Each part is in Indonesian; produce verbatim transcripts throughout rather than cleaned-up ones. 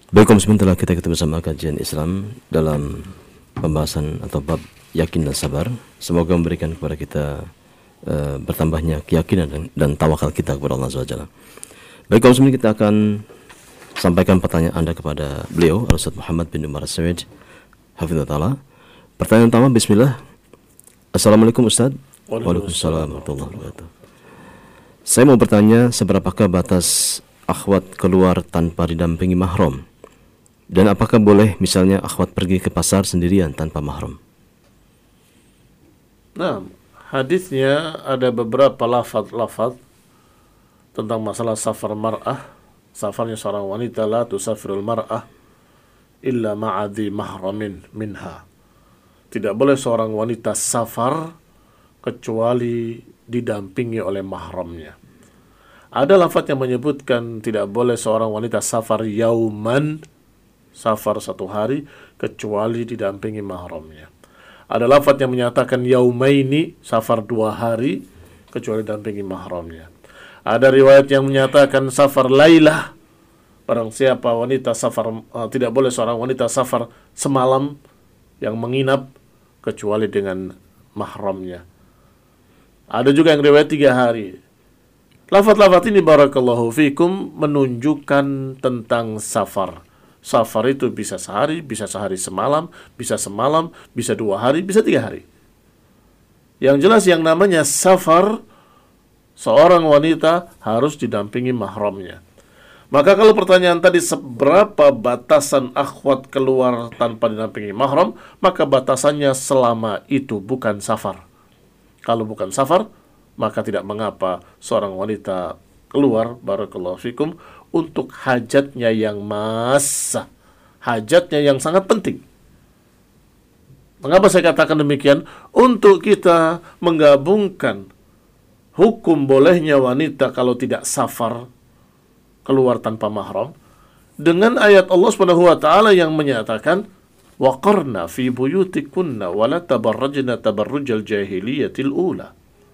Baik kaum muslimin, telah kita ketemu bersama kajian Islam dalam pembahasan atau bab yakin dan sabar. Semoga memberikan kepada kita uh, bertambahnya keyakinan dan, dan tawakal kita kepada Allah subhanahu wa taala. Baik kaum muslimin, kita akan sampaikan pertanyaan Anda kepada beliau Al-Ustaz Muhammad bin Umar As-Sawid hafizahullah taala. Pertanyaan pertama, bismillah. Assalamualaikum Ustaz. Waalaikumsalam warahmatullahi wabarakatuh. Saya mau bertanya, seberapakah batas akhwat keluar tanpa didampingi mahram? Dan apakah boleh misalnya akhwat pergi ke pasar sendirian tanpa mahram? Nah, hadisnya ada beberapa lafaz-lafaz tentang masalah safar mar'ah. Safarnya seorang wanita, la tusafirul mar'ah illa ma'adhi mahramin minha. Tidak boleh seorang wanita safar kecuali didampingi oleh mahramnya. Ada lafaz yang menyebutkan tidak boleh seorang wanita safar yauman, safar satu hari, kecuali didampingi mahramnya. Ada lafaz yang menyatakan yaumaini, safar dua hari, kecuali didampingi mahramnya. Ada riwayat yang menyatakan safar lailah, barang siapa wanita safar, uh, tidak boleh seorang wanita safar semalam yang menginap kecuali dengan mahramnya. Ada juga yang riwayat tiga hari. Lafaz-lafaz ini barakallahu fikum menunjukkan tentang safar. Safar itu bisa sehari, bisa sehari semalam, bisa semalam, bisa dua hari, bisa tiga hari. Yang jelas yang namanya safar, seorang wanita harus didampingi mahramnya. Maka kalau pertanyaan tadi seberapa batasan akhwat keluar tanpa didampingi mahram, maka batasannya selama itu bukan safar. Kalau bukan safar, maka tidak mengapa seorang wanita keluar barakallahu fikum untuk hajatnya yang massah, hajatnya yang sangat penting. Mengapa saya katakan demikian? Untuk kita menggabungkan hukum bolehnya wanita kalau tidak safar keluar tanpa mahram dengan ayat Allah Subhanahu wa taala yang menyatakan waqarna fi buyutikunna wa la tabarrajna tabarrujal jahiliyatil ula.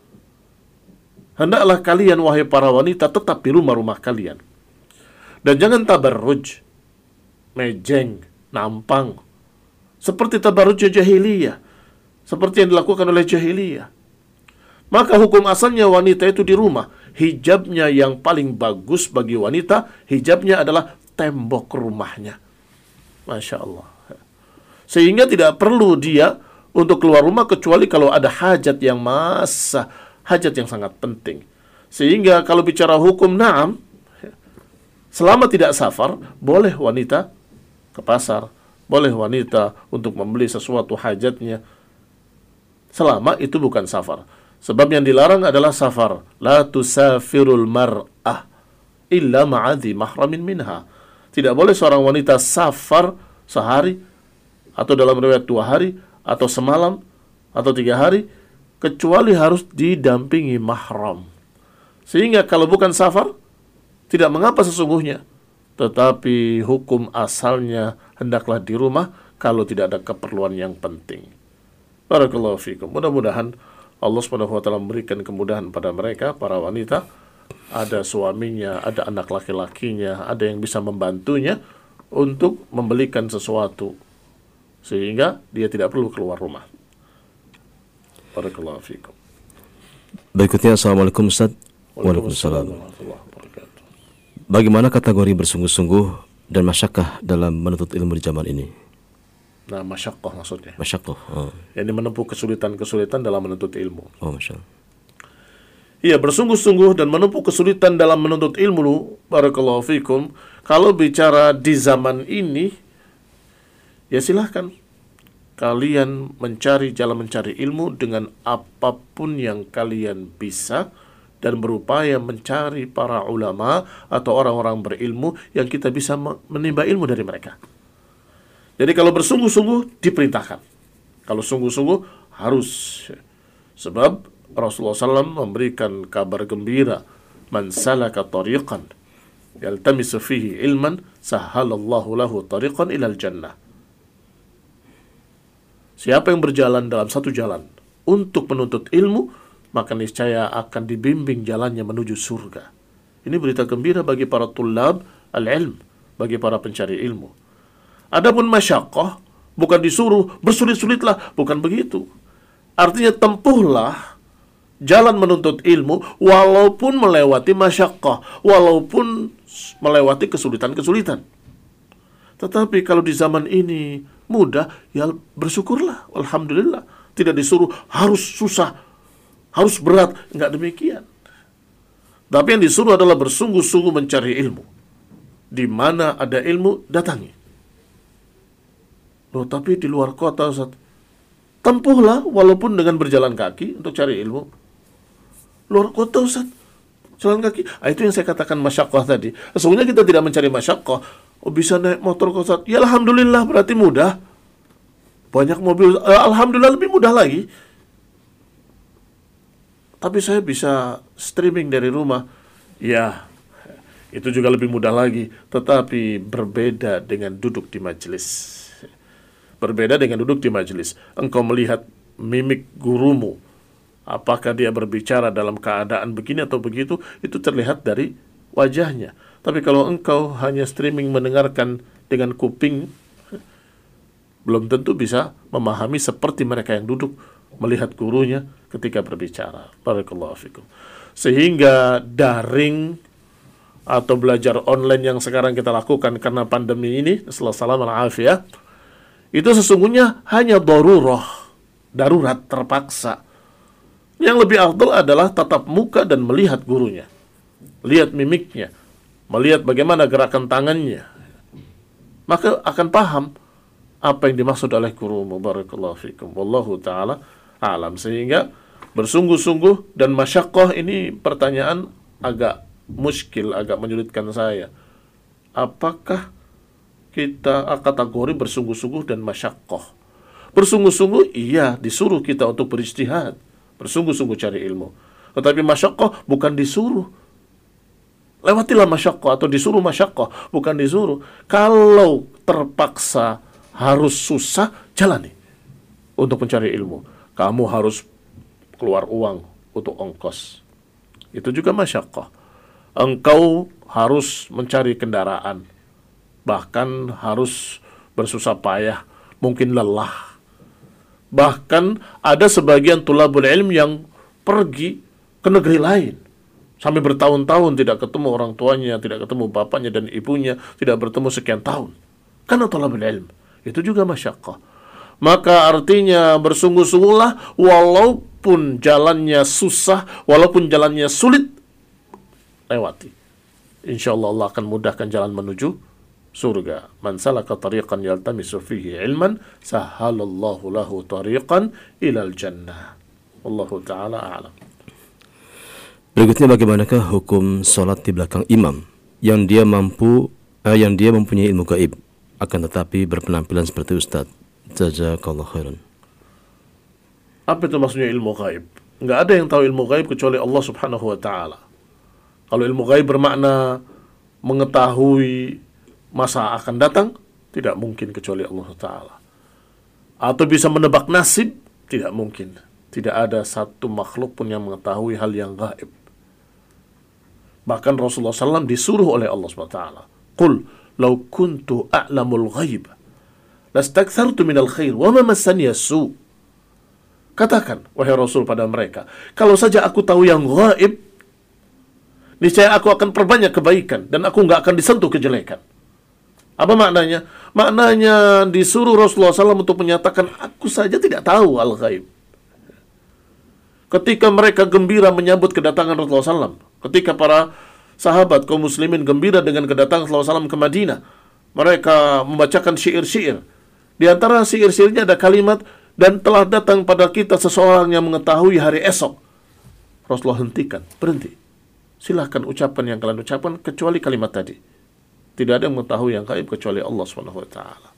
Hendaklah kalian wahai para wanita tetap di rumah-rumah kalian. Dan jangan tabarruj, mejeng, nampang, seperti tabarruj jahiliyah, seperti yang dilakukan oleh jahiliyah. Maka hukum asalnya wanita itu di rumah. Hijabnya yang paling bagus bagi wanita, hijabnya adalah tembok rumahnya. Masya Allah. Sehingga tidak perlu dia untuk keluar rumah kecuali kalau ada hajat yang massah, hajat yang sangat penting. Sehingga kalau bicara hukum na'am, selama tidak safar, boleh wanita ke pasar, boleh wanita untuk membeli sesuatu hajatnya, selama itu bukan safar. Sebab yang dilarang adalah safar. La tusafirul mar'ah illa ma'adhi mahramin minha. Tidak boleh seorang wanita safar sehari, atau dalam riwayat dua hari, atau semalam, atau tiga hari, kecuali harus didampingi mahram. Sehingga kalau bukan safar, tidak mengapa sesungguhnya. Tetapi hukum asalnya hendaklah di rumah kalau tidak ada keperluan yang penting. Barakallahu fikum. Mudah-mudahan Allah subhanahu wa taala memberikan kemudahan pada mereka, para wanita. Ada suaminya, ada anak laki-lakinya, ada yang bisa membantunya untuk membelikan sesuatu, sehingga dia tidak perlu keluar rumah. Barakallahu fikum. Berikutnya, Assalamualaikum Ustaz. Waalaikumsalam. Bagaimana kategori bersungguh-sungguh dan masyakkah dalam menuntut ilmu di zaman ini? Nah, masyakkah maksudnya. Masyakkah. Oh. Yang menempuh kesulitan-kesulitan dalam menuntut ilmu. Oh, Masya Allah. Iya, bersungguh-sungguh dan menempuh kesulitan dalam menuntut ilmu, barakallahu fikum. Kalau bicara di zaman ini, ya silahkan kalian mencari jalan mencari ilmu dengan apapun yang kalian bisa, dan berupaya mencari para ulama atau orang-orang berilmu yang kita bisa menimba ilmu dari mereka. Jadi kalau bersungguh-sungguh diperintahkan, kalau sungguh-sungguh harus. Sebab Rasulullah shallallahu alaihi wasallam memberikan kabar gembira, man salaka tariqan yaltamisu fihi ilman sahhalallahu lahu tariqan ilal jannah. Siapa yang berjalan dalam satu jalan untuk menuntut ilmu, maka niscaya akan dibimbing jalannya menuju surga. Ini berita gembira bagi para tulab al-ilm, bagi para pencari ilmu. Adapun masyaqqah bukan disuruh bersulit-sulitlah, bukan begitu. Artinya tempuhlah jalan menuntut ilmu walaupun melewati masyaqqah, walaupun melewati kesulitan-kesulitan. Tetapi kalau di zaman ini mudah, ya bersyukurlah, alhamdulillah. Tidak disuruh harus susah, harus berat, enggak demikian. Tapi yang disuruh adalah bersungguh-sungguh mencari ilmu. Di mana ada ilmu, datangi. Loh, tapi di luar kota, Ustaz, tempuhlah walaupun dengan berjalan kaki untuk cari ilmu. Luar kota, Ustaz, jalan kaki. Ah, itu yang saya katakan masyaqqah tadi. Sesungguhnya kita tidak mencari masyaqqah. Oh, bisa naik motor ke Ustaz. Ya alhamdulillah, berarti mudah. Banyak mobil, eh, alhamdulillah lebih mudah lagi. Tapi saya bisa streaming dari rumah. Ya, itu juga lebih mudah lagi. Tetapi berbeda dengan duduk di majelis. Berbeda dengan duduk di majelis. Engkau melihat mimik gurumu. Apakah dia berbicara dalam keadaan begini atau begitu, itu terlihat dari wajahnya. Tapi kalau engkau hanya streaming mendengarkan dengan kuping, belum tentu bisa memahami seperti mereka yang duduk melihat gurunya ketika berbicara. Barakallahu fikum. Sehingga daring atau belajar online yang sekarang kita lakukan karena pandemi ini, sallallahu alaihi wasallam, itu sesungguhnya hanya darurah, darurat terpaksa. Yang lebih afdal adalah tatap muka dan melihat gurunya. Lihat mimiknya, melihat bagaimana gerakan tangannya. Maka akan paham apa yang dimaksud oleh gurumu. Barakallahu fikum. Wallahu ta'ala a'lam. Sehingga bersungguh-sungguh dan masyaqqah ini pertanyaan agak muskil, agak menyulitkan saya. Apakah kita kategori bersungguh-sungguh dan masyaqqah? Bersungguh-sungguh iya, disuruh kita untuk berijtihad, bersungguh-sungguh cari ilmu. Tetapi masyaqqah bukan disuruh. Lewatilah masyaqqah atau disuruh masyaqqah, bukan disuruh. Kalau terpaksa harus susah, jalani untuk mencari ilmu. Kamu harus keluar uang untuk ongkos. Itu juga masyaqqah. Engkau harus mencari kendaraan. Bahkan harus bersusah payah, mungkin lelah. Bahkan ada sebagian tulabul ilm yang pergi ke negeri lain. Sampai bertahun-tahun tidak ketemu orang tuanya, tidak ketemu bapaknya dan ibunya, tidak bertemu sekian tahun. Karena tulabul ilm. Itu juga masyaqqah. Maka artinya bersungguh-sungguhlah walaupun jalannya susah, walaupun jalannya sulit, lewati. Insyaallah Allah akan mudahkan jalan menuju surga. Man salaka tariqan yaltamisu fihi ilman, sahhalallahu lahu tariqan ilal jannah. Wallahu ta'ala a'lam. Berikutnya, bagaimanakah hukum sholat di belakang imam yang dia mampu, eh, yang dia mempunyai ilmu gaib, akan tetapi berpenampilan seperti ustadz? Jazakallahu khairan. Apa itu maksudnya ilmu gaib? Enggak ada yang tahu ilmu gaib kecuali Allah Subhanahu wa ta'ala. Kalau ilmu gaib bermakna mengetahui masa akan datang, tidak mungkin kecuali Allah Ta'ala. Atau bisa menebak nasib, tidak mungkin. Tidak ada satu makhluk pun yang mengetahui hal yang gaib. Bahkan Rasulullah shallallahu alaihi wasallam disuruh oleh Allah subhanahu wa taala, "Qul law kuntu a'lamul ghaib lastakthartu minal khair wa ma massani as-su." Katakan, wahai Rasul, pada mereka, kalau saja aku tahu yang gaib, niscaya aku akan perbanyak kebaikan dan aku nggak akan disentuh kejelekan. Apa maknanya? Maknanya disuruh Rasulullah shallallahu alaihi wasallam untuk menyatakan, aku saja tidak tahu al-ghaib. Ketika mereka gembira menyambut kedatangan Rasulullah shallallahu alaihi wasallam, ketika para sahabat kaum muslimin gembira dengan kedatangan Rasulullah shallallahu alaihi wasallam ke Madinah, mereka membacakan syair-syair. Di antara syair-syairnya ada kalimat, dan telah datang pada kita seseorang yang mengetahui hari esok. Rasulullah hentikan, berhenti. Silahkan ucapan yang kalian ucapkan kecuali kalimat tadi. Tidak ada yang mengetahui yang gaib kecuali Allah subhanahu wa taala.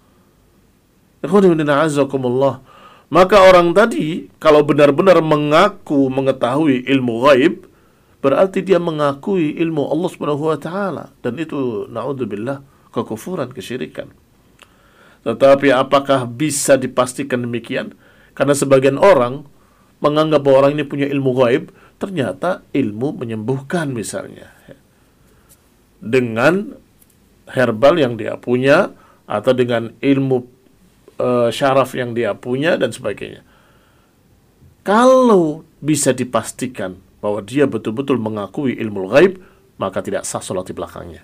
Maka orang tadi kalau benar-benar mengaku mengetahui ilmu gaib, berarti dia mengakui ilmu Allah subhanahu wa taala, dan itu naudzubillah kekufuran, kesyirikan. Tetapi apakah bisa dipastikan demikian? Karena sebagian orang menganggap bahwa orang ini punya ilmu gaib, ternyata ilmu menyembuhkan misalnya. Dengan herbal yang dia punya, atau dengan ilmu uh, syaraf yang dia punya, dan sebagainya. Kalau bisa dipastikan bahwa dia betul-betul mengakui ilmu ghaib, maka tidak sah sholat di belakangnya.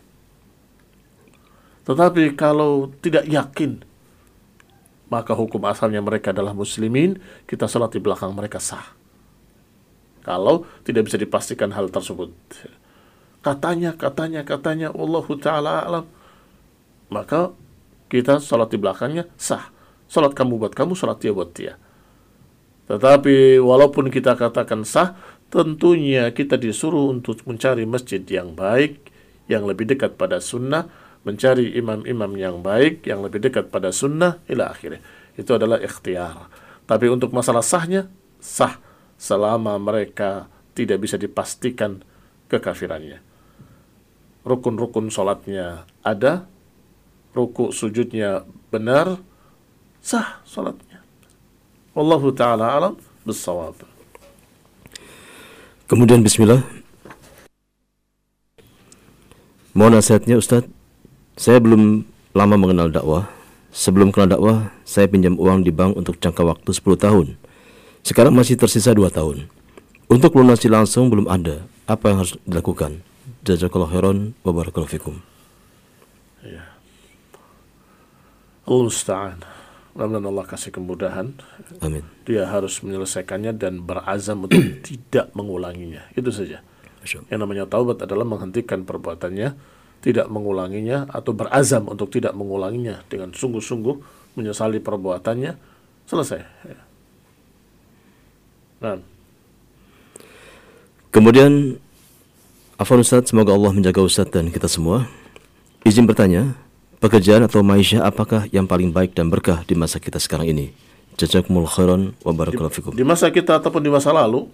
Tetapi kalau tidak yakin, maka hukum asalnya mereka adalah muslimin, kita sholat di belakang mereka sah. Kalau tidak bisa dipastikan hal tersebut. Katanya, katanya, katanya, Wallahu ta'ala alam, maka kita sholat di belakangnya sah. Sholat kamu buat kamu, sholat dia buat dia. Tetapi walaupun kita katakan sah, tentunya kita disuruh untuk mencari masjid yang baik, yang lebih dekat pada sunnah, mencari imam-imam yang baik, yang lebih dekat pada sunnah, ila akhirnya. Itu adalah ikhtiar. Tapi untuk masalah sahnya, sah selama mereka tidak bisa dipastikan kekafirannya. Rukun-rukun sholatnya ada, ruku sujudnya benar, sah sholatnya. Wallahu ta'ala alam bissawab. Kemudian bismillah. Mohon nasihatnya Ustadz. Saya belum lama mengenal dakwah. Sebelum kenal dakwah, saya pinjam uang di bank untuk jangka waktu sepuluh tahun. Sekarang masih tersisa dua tahun. Untuk lunasi langsung belum ada. Apa yang harus dilakukan? Jazakallahu khairan wa barakallahu fikum. Ya. Allah musta'an. Mudah-mudahan Allah kasih kemudahan. Amin. Dia harus menyelesaikannya dan berazam untuk tidak mengulanginya. Itu saja. Yang namanya taubat adalah menghentikan perbuatannya, tidak mengulanginya, atau berazam untuk tidak mengulanginya dengan sungguh-sungguh menyesali perbuatannya. Selesai. Ya. Nah. Kemudian, afwan Ustaz, semoga Allah menjaga Ustaz dan kita semua. Izin bertanya, pekerjaan atau maisha apakah yang paling baik dan berkah di masa kita sekarang ini? Jazakumullahu khairan wa barakallahu fikum. Di masa kita ataupun di masa lalu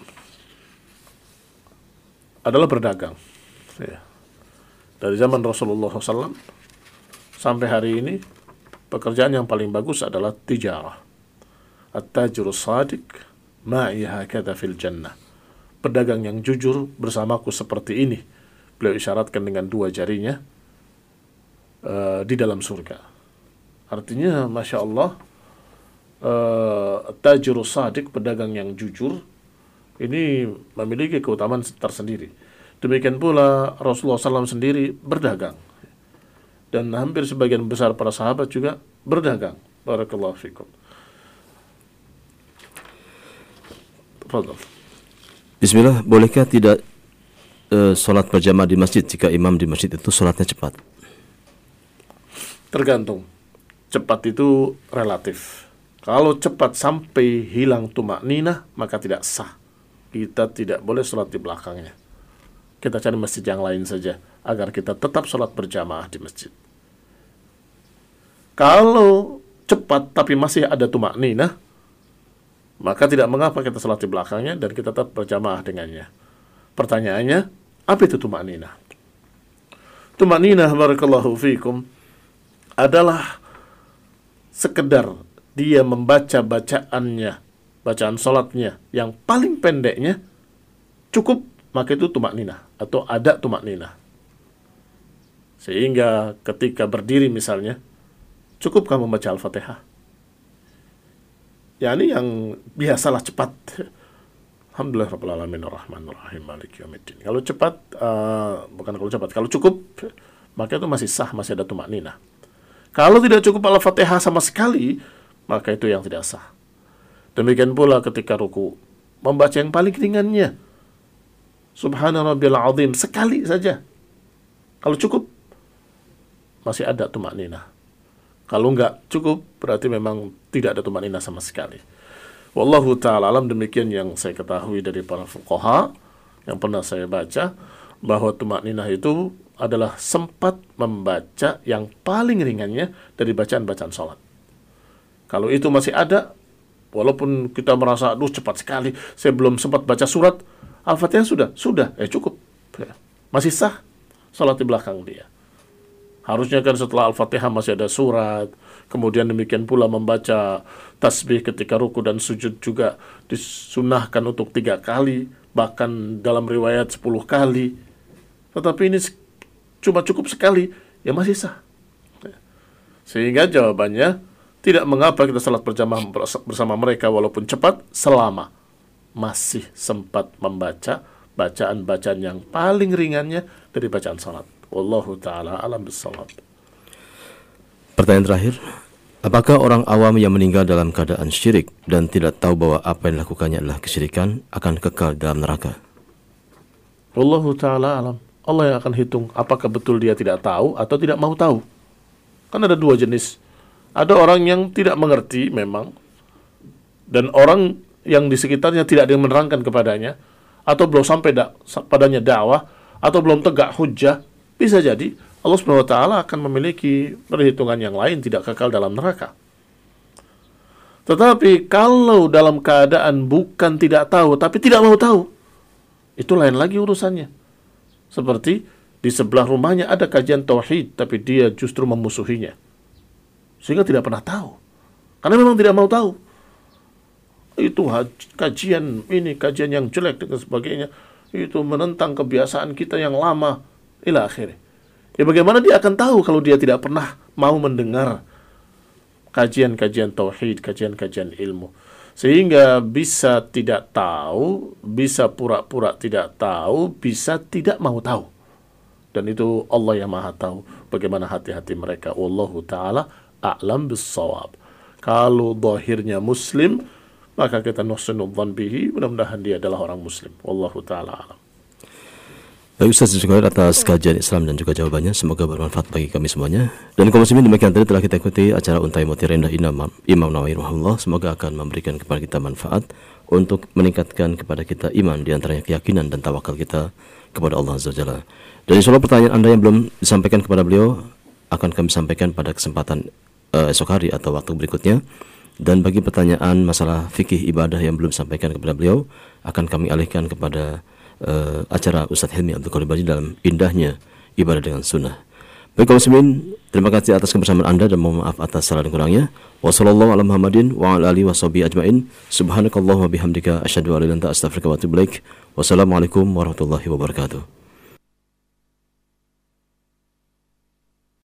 adalah berdagang. Ya. Dari zaman Rasulullah shallallahu alaihi wasallam sampai hari ini, pekerjaan yang paling bagus adalah tijarah. At-tajirus shadiq ma'i hakadha fil jannah. Pedagang yang jujur bersamaku seperti ini. Beliau isyaratkan dengan dua jarinya uh, di dalam surga. Artinya, Masya Allah, uh, tajirus shadiq, pedagang yang jujur, ini memiliki keutamaan tersendiri. Demikian pula Rasulullah shallallahu alaihi wasallam sendiri berdagang. Dan hampir sebagian besar para sahabat juga berdagang. Barakallahu fikum. Tafadhal. Bismillah, bolehkah tidak uh, sholat berjamaah di masjid jika imam di masjid itu sholatnya cepat? Tergantung. Cepat itu relatif. Kalau cepat sampai hilang tumakninah, maka tidak sah. Kita tidak boleh sholat di belakangnya. Kita cari masjid yang lain saja, agar kita tetap sholat berjamaah di masjid. Kalau cepat tapi masih ada tumakninah, maka tidak mengapa kita sholat di belakangnya dan kita tetap berjamaah dengannya. Pertanyaannya, apa itu tumakninah? Tumakninah, barakallahu fikum, adalah sekedar dia membaca bacaannya, bacaan sholatnya yang paling pendeknya cukup, maka itu tumakninah atau ada tumakninah. Sehingga ketika berdiri misalnya, cukup kamu membaca Al-Fatihah. Ya, ini yang biasalah cepat. Alhamdulillah rabbil alamin arrahmanir rahim maliki yaumiddin. Kalau cepat, uh, bukan kalau cepat, kalau cukup, maka itu masih sah, masih ada tumakninah. Kalau tidak cukup Al-Fatihah sama sekali, maka itu yang tidak sah. Demikian pula ketika ruku, membaca yang paling ringannya, Subhana rabbiyal azim, sekali saja. Kalau cukup, masih ada tumakninah. Kalau enggak cukup, berarti memang tidak ada tumakninah sama sekali. Wallahu ta'ala alam, demikian yang saya ketahui dari para fuqaha, yang pernah saya baca, bahwa tumakninah itu adalah sempat membaca yang paling ringannya dari bacaan-bacaan sholat. Kalau itu masih ada, walaupun kita merasa, aduh cepat sekali, saya belum sempat baca surat, Al-Fatihah sudah, sudah, eh cukup. Masih sah sholat di belakang dia. Harusnya kan setelah Al-Fatihah masih ada surat, kemudian demikian pula membaca tasbih ketika ruku dan sujud juga disunahkan untuk tiga kali, bahkan dalam riwayat sepuluh kali. Tetapi ini cuma cukup sekali, ya masih sah. Sehingga jawabannya, tidak mengapa kita salat berjamaah bersama mereka walaupun cepat, selama masih sempat membaca bacaan-bacaan yang paling ringannya dari bacaan salat. Wallahu ta'ala alam bissawab. Pertanyaan terakhir, apakah orang awam yang meninggal dalam keadaan syirik dan tidak tahu bahwa apa yang dilakukannya adalah kesyirikan akan kekal dalam neraka? Wallahu ta'ala alam. Allah yang akan hitung apakah betul dia tidak tahu atau tidak mau tahu. Kan ada dua jenis. Ada orang yang tidak mengerti memang, dan orang yang di sekitarnya tidak ada yang menerangkan kepadanya, atau belum sampai da- padanya dakwah, atau belum tegak hujjah. Bisa jadi Allah subhanahu wa taala akan memiliki perhitungan yang lain, tidak kekal dalam neraka. Tetapi kalau dalam keadaan bukan tidak tahu, tapi tidak mau tahu, itu lain lagi urusannya. Seperti di sebelah rumahnya ada kajian tauhid, tapi dia justru memusuhinya, sehingga tidak pernah tahu, karena memang tidak mau tahu. Itu kajian ini, kajian yang jelek dan sebagainya, itu menentang kebiasaan kita yang lama, ila akhirnya. Ya bagaimana dia akan tahu kalau dia tidak pernah mau mendengar kajian-kajian tauhid, kajian-kajian ilmu. Sehingga bisa tidak tahu, bisa pura-pura tidak tahu, bisa tidak mau tahu. Dan itu Allah yang Maha tahu bagaimana hati-hati mereka. Wallahu ta'ala a'lam bis-shawab. Kalau zahirnya muslim, maka kita nuhsinu dzan bihi, mudah-mudahan dia adalah orang muslim. Wallahu ta'ala a'lam. Baik Ustaz, terima kasih atas kajian Islam dan juga jawabannya. Semoga bermanfaat bagi kami semuanya. Dan kaum muslimin, demikian tadi telah kita ikuti acara Untai Mutiara Indah Imam, Imam Nawawi rahimahullah. Semoga akan memberikan kepada kita manfaat untuk meningkatkan kepada kita iman, di antaranya keyakinan dan tawakal kita kepada Allah Azza wa Jalla. Dan insya Allah pertanyaan Anda yang belum disampaikan kepada beliau akan kami sampaikan pada kesempatan uh, esok hari atau waktu berikutnya. Dan bagi pertanyaan masalah fikih ibadah yang belum disampaikan kepada beliau, akan kami alihkan kepada Uh, acara Ustadz Hilmi Abdul Qadir Baji dalam indahnya ibadah dengan sunnah. Baik kaum muslimin, terima kasih atas kebersamaan Anda dan mohon maaf atas salah dan kurangnya. Wassallallahu ala Muhammadin wa ala alihi washabihi ajmain. Subhanakallahumma bihamdika asyhadu an la ilaha illa anta astaghfiruka wa atubu ilaik. Wassalamualaikum warahmatullahi wabarakatuh.